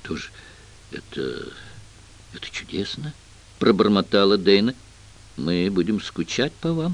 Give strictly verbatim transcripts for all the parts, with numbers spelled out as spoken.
что ж, это... это чудесно, пробормотала Дейна. Мы будем скучать по вам.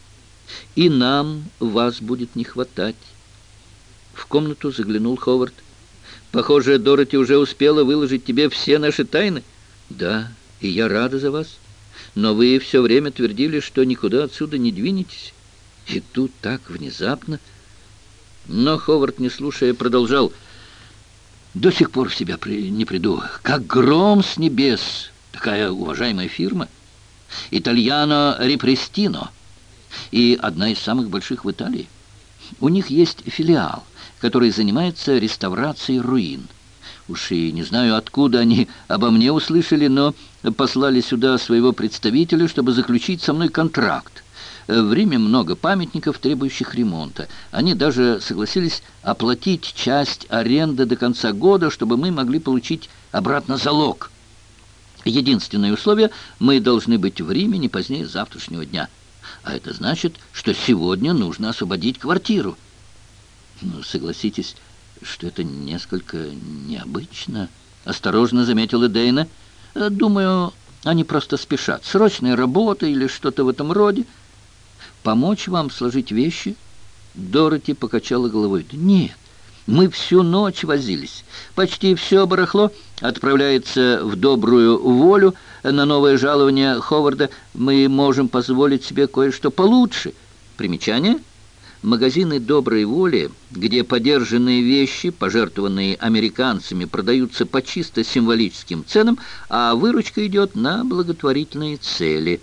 И нам вас будет не хватать. В комнату заглянул Ховард. Похоже, Дороти уже успела выложить тебе все наши тайны. Да, и я рада за вас. Но вы все время твердили, что никуда отсюда не двинетесь. И тут так внезапно... Но Ховард, не слушая, продолжал. До сих пор в себя при... не приду. Как гром с небес. Такая уважаемая фирма. Итальяно Репрестино. И одна из самых больших в Италии. У них есть филиал, который занимается реставрацией руин. Уж и не знаю, откуда они обо мне услышали, но послали сюда своего представителя, чтобы заключить со мной контракт. В Риме много памятников, требующих ремонта. Они даже согласились оплатить часть аренды до конца года, чтобы мы могли получить обратно залог. Единственное условие — мы должны быть в Риме не позднее завтрашнего дня. А это значит, что сегодня нужно освободить квартиру. Ну, согласитесь, что это несколько необычно, — осторожно заметила Дейна. Думаю, они просто спешат. Срочная работа или что-то в этом роде. Помочь вам сложить вещи? Дороти покачала головой. Да нет, мы всю ночь возились. Почти все барахло отправляется в добрую волю. На новое жалование Ховарда мы можем позволить себе кое-что получше. Примечание? Магазины доброй воли, где подержанные вещи, пожертвованные американцами, продаются по чисто символическим ценам, а выручка идет на благотворительные цели.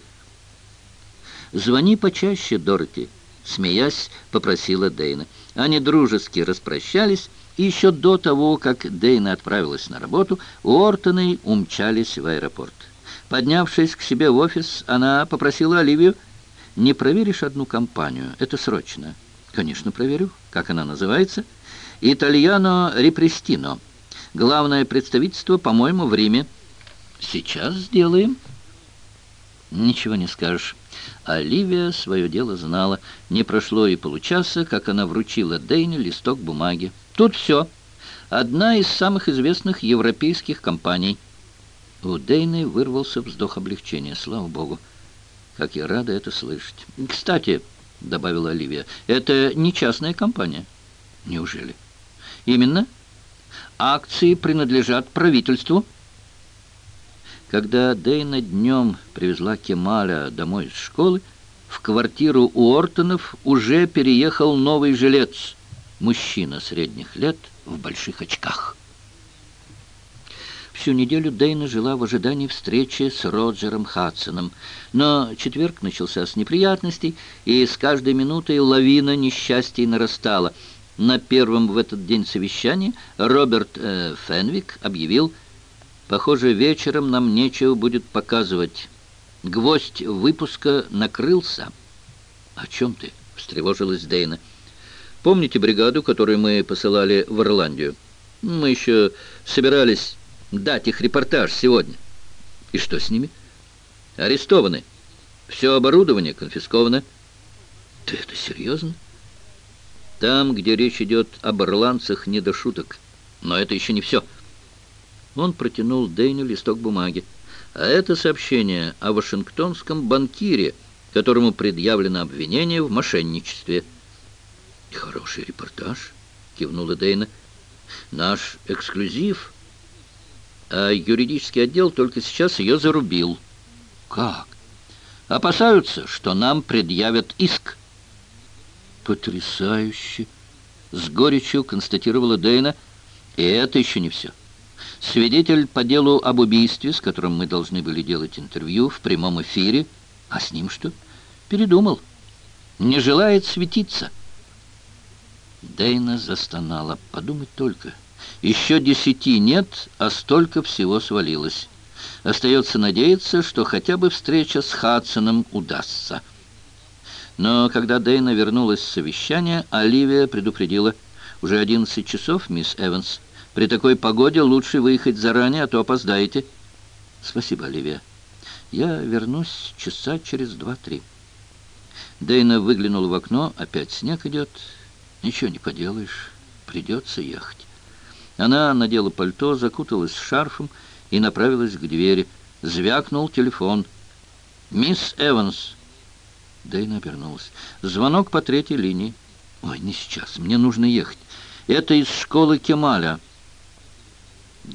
«Звони почаще, Дороти», — смеясь, попросила Дейна. Они дружески распрощались, и еще до того, как Дейна отправилась на работу, Уортоны умчались в аэропорт. Поднявшись к себе в офис, она попросила Оливию: «Не проверишь одну компанию? Это срочно». «Конечно, проверю. Как она называется?» «Итальяно Репрестино. Главное представительство, по-моему, в Риме». «Сейчас сделаем». «Ничего не скажешь». Оливия свое дело знала. Не прошло и получаса, как она вручила Дейне листок бумаги. «Тут все. Одна из самых известных европейских компаний». У Дейны вырвался вздох облегчения. Слава богу. Как я рада это слышать. «Кстати», — добавила Оливия, — «это не частная компания». «Неужели?» «Именно. Акции принадлежат правительству». Когда Дейна днем привезла Кемаля домой из школы, в квартиру Уортонов уже переехал новый жилец, мужчина средних лет в больших очках. Всю неделю Дейна жила в ожидании встречи с Роджером Хадсоном, но четверг начался с неприятностей, и с каждой минутой лавина несчастий нарастала. На первом в этот день совещании Роберт э, Фенвик объявил: «Похоже, вечером нам нечего будет показывать. Гвоздь выпуска накрылся». «О чем ты?» — встревожилась Дейна. «Помните бригаду, которую мы посылали в Ирландию? Мы еще собирались дать их репортаж сегодня». «И что с ними?» «Арестованы. Все оборудование конфисковано». «Ты это серьезно?» «Там, где речь идет об ирландцах, не до шуток. Но это еще не все». Он протянул Дейне листок бумаги. «А это сообщение о вашингтонском банкире, которому предъявлено обвинение в мошенничестве». «Хороший репортаж», — кивнула Дейна. «Наш эксклюзив». А юридический отдел только сейчас ее зарубил. «Как?» «Опасаются, что нам предъявят иск». «Потрясающе!» — с горечью констатировала Дейна. «И это еще не все. Свидетель по делу об убийстве, с которым мы должны были делать интервью в прямом эфире, а с ним что? Передумал. Не желает светиться». Дейна застонала. Подумать только. Еще десяти нет, а столько всего свалилось. Остается надеяться, что хотя бы встреча с Хадсоном удастся. Но когда Дейна вернулась с совещания, Оливия предупредила: «Уже одиннадцать часов, мисс Эванс. При такой погоде лучше выехать заранее, а то опоздаете». «Спасибо, Оливия. Я вернусь часа через два-три». Дейна выглянула в окно. Опять снег идет. «Ничего не поделаешь. Придется ехать». Она надела пальто, закуталась шарфом и направилась к двери. Звякнул телефон. «Мисс Эванс!» Дейна обернулась. «Звонок по третьей линии». «Ой, не сейчас, мне нужно ехать. Это из школы Кемаля».